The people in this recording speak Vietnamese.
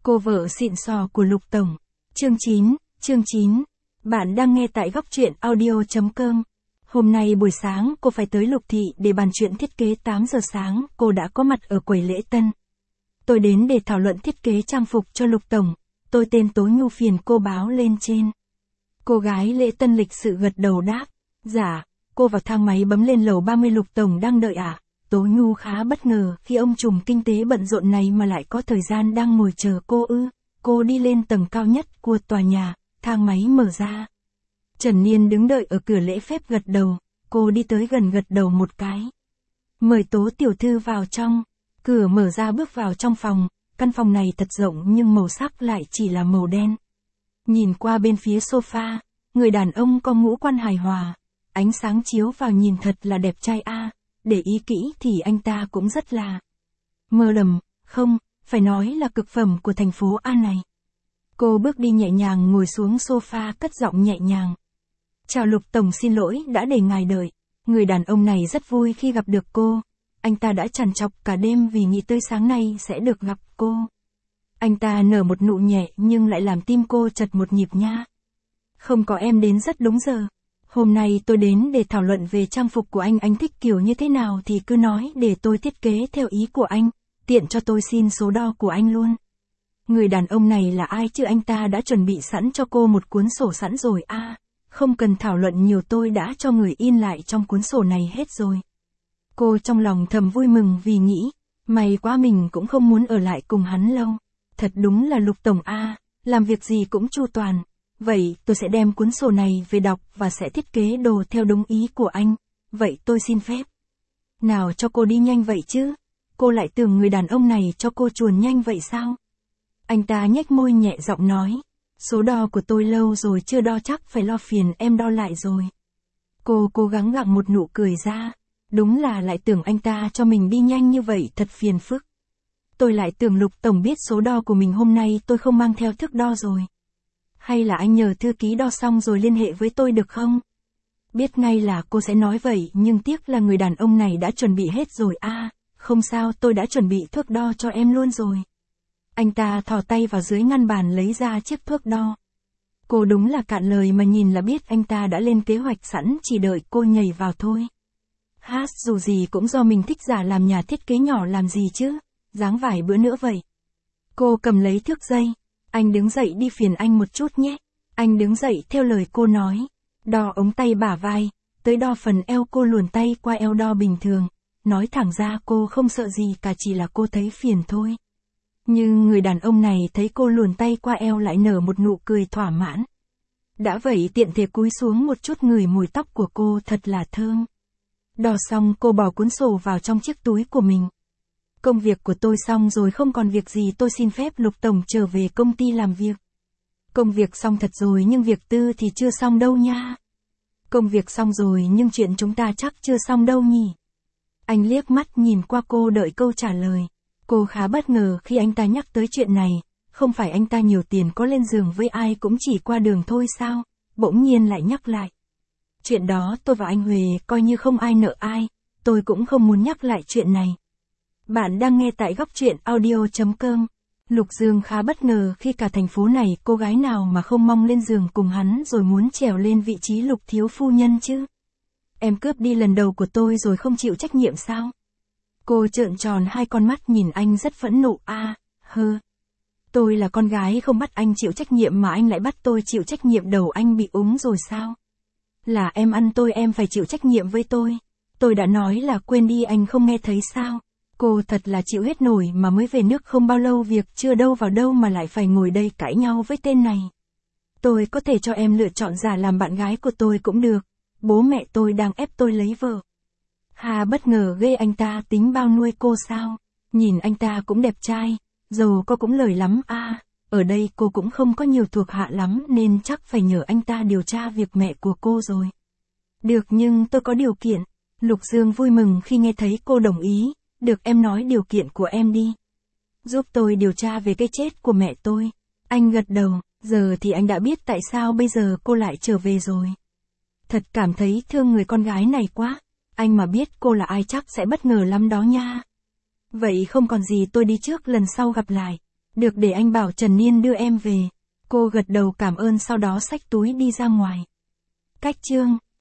Cô vợ xịn sò của Lục Tổng. Chương 9. Bạn đang nghe tại góc truyện audio.com. Hôm nay buổi sáng cô phải tới Lục Thị để bàn chuyện thiết kế. 8 giờ sáng cô đã có mặt ở quầy lễ tân. Tôi đến để thảo luận thiết kế trang phục cho Lục Tổng. Tôi tên Tố Nhu, phiền cô báo lên trên. Cô gái lễ tân lịch sự gật đầu đáp. Dạ. Cô vào thang máy bấm lên lầu 30. Lục Tổng đang đợi à? Tố Nhu khá bất ngờ khi ông trùm kinh tế bận rộn này mà lại có thời gian đang ngồi chờ cô ư. Cô đi lên tầng cao nhất của tòa nhà, thang máy mở ra. Trần Niên đứng đợi ở cửa lễ phép gật đầu, cô đi tới gần gật đầu một cái. Mời Tố tiểu thư vào trong. Cửa mở ra bước vào trong phòng, căn phòng này thật rộng nhưng màu sắc lại chỉ là màu đen. Nhìn qua bên phía sofa, người đàn ông có ngũ quan hài hòa, ánh sáng chiếu vào nhìn thật là đẹp trai a. Để ý kỹ thì anh ta cũng rất là mơ lầm, không, phải nói là cực phẩm của thành phố A này. Cô bước đi nhẹ nhàng ngồi xuống sofa, cất giọng nhẹ nhàng. Chào Lục Tổng, xin lỗi đã để ngài đợi. Người đàn ông này rất vui khi gặp được cô. Anh ta đã trằn trọc cả đêm vì nghĩ tới sáng nay sẽ được gặp cô. Anh ta nở một nụ nhẹ nhưng lại làm tim cô chật một nhịp nha. Không có, em đến rất đúng giờ. Hôm nay tôi đến để thảo luận về trang phục của anh thích kiểu như thế nào thì cứ nói để tôi thiết kế theo ý của anh, tiện cho tôi xin số đo của anh luôn. Người đàn ông này là ai chứ, anh ta đã chuẩn bị sẵn cho cô một cuốn sổ sẵn rồi à, không cần thảo luận nhiều, tôi đã cho người in lại trong cuốn sổ này hết rồi. Cô trong lòng thầm vui mừng vì nghĩ, may quá mình cũng không muốn ở lại cùng hắn lâu. Thật đúng là Lục Tổng a, làm việc gì cũng chu toàn. Vậy tôi sẽ đem cuốn sổ này về đọc và sẽ thiết kế đồ theo đúng ý của anh. Vậy tôi xin phép. Nào cho cô đi nhanh vậy chứ. Cô lại tưởng người đàn ông này cho cô chuồn nhanh vậy sao? Anh ta nhếch môi nhẹ giọng nói. Số đo của tôi lâu rồi chưa đo, chắc phải lo phiền em đo lại rồi. Cô cố gắng gặng một nụ cười ra. Đúng là lại tưởng anh ta cho mình đi nhanh như vậy, thật phiền phức. Tôi lại tưởng Lục Tổng biết số đo của mình, hôm nay tôi không mang theo thước đo rồi. Hay là anh nhờ thư ký đo xong rồi liên hệ với tôi được không? Biết ngay là cô sẽ nói vậy, nhưng tiếc là người đàn ông này đã chuẩn bị hết rồi à, không sao, tôi đã chuẩn bị thước đo cho em luôn rồi. Anh ta thò tay vào dưới ngăn bàn lấy ra chiếc thước đo. Cô đúng là cạn lời mà nhìn là biết anh ta đã lên kế hoạch sẵn, chỉ đợi cô nhảy vào thôi. Dù gì cũng do mình thích giả làm nhà thiết kế nhỏ làm gì chứ, dáng vài bữa nữa vậy. Cô cầm lấy thước dây. Anh đứng dậy đi, phiền anh một chút nhé. Anh đứng dậy theo lời cô nói. Đo ống tay bả vai, tới đo phần eo, cô luồn tay qua eo đo bình thường. Nói thẳng ra cô không sợ gì cả, chỉ là cô thấy phiền thôi. Nhưng người đàn ông này thấy cô luồn tay qua eo lại nở một nụ cười thỏa mãn. Đã vậy tiện thể cúi xuống một chút ngửi mùi tóc của cô thật là thơm. Đo xong cô bỏ cuốn sổ vào trong chiếc túi của mình. Công việc của tôi xong rồi, không còn việc gì, tôi xin phép Lục Tổng trở về công ty làm việc. Công việc xong thật rồi nhưng việc tư thì chưa xong đâu nha. Công việc xong rồi nhưng chuyện chúng ta chắc chưa xong đâu nhỉ. Anh liếc mắt nhìn qua cô đợi câu trả lời. Cô khá bất ngờ khi anh ta nhắc tới chuyện này. Không phải anh ta nhiều tiền có lên giường với ai cũng chỉ qua đường thôi sao? Bỗng nhiên lại nhắc lại. Chuyện đó tôi và anh Huệ coi như không ai nợ ai. Tôi cũng không muốn nhắc lại chuyện này. Bạn đang nghe tại góc truyện audio.com. Lục Dương khá bất ngờ khi cả thành phố này cô gái nào mà không mong lên giường cùng hắn rồi muốn trèo lên vị trí Lục thiếu phu nhân chứ. Em cướp đi lần đầu của tôi rồi không chịu trách nhiệm sao? Cô trợn tròn hai con mắt nhìn anh rất phẫn nộ. Tôi là con gái không bắt anh chịu trách nhiệm mà anh lại bắt tôi chịu trách nhiệm, đầu anh bị úng rồi sao? Là em ăn tôi, em phải chịu trách nhiệm với tôi. Tôi đã nói là quên đi, anh không nghe thấy sao? Cô thật là chịu hết nổi, mà mới về nước không bao lâu, việc chưa đâu vào đâu mà lại phải ngồi đây cãi nhau với tên này. Tôi có thể cho em lựa chọn giả làm bạn gái của tôi cũng được. Bố mẹ tôi đang ép tôi lấy vợ. Bất ngờ ghê, anh ta tính bao nuôi cô sao? Nhìn anh ta cũng đẹp trai, giàu có cũng lời lắm ở đây cô cũng không có nhiều thuộc hạ lắm nên chắc phải nhờ anh ta điều tra việc mẹ của cô rồi. Được, nhưng tôi có điều kiện. Lục Dương vui mừng khi nghe thấy cô đồng ý. Được, em nói điều kiện của em đi. Giúp tôi điều tra về cái chết của mẹ tôi. Anh gật đầu, giờ thì anh đã biết tại sao bây giờ cô lại trở về rồi. Thật cảm thấy thương người con gái này quá. Anh mà biết cô là ai chắc sẽ bất ngờ lắm đó nha. Vậy không còn gì, tôi đi trước, lần sau gặp lại. Được, để anh bảo Trần Niên đưa em về. Cô gật đầu cảm ơn sau đó xách túi đi ra ngoài. Cách chương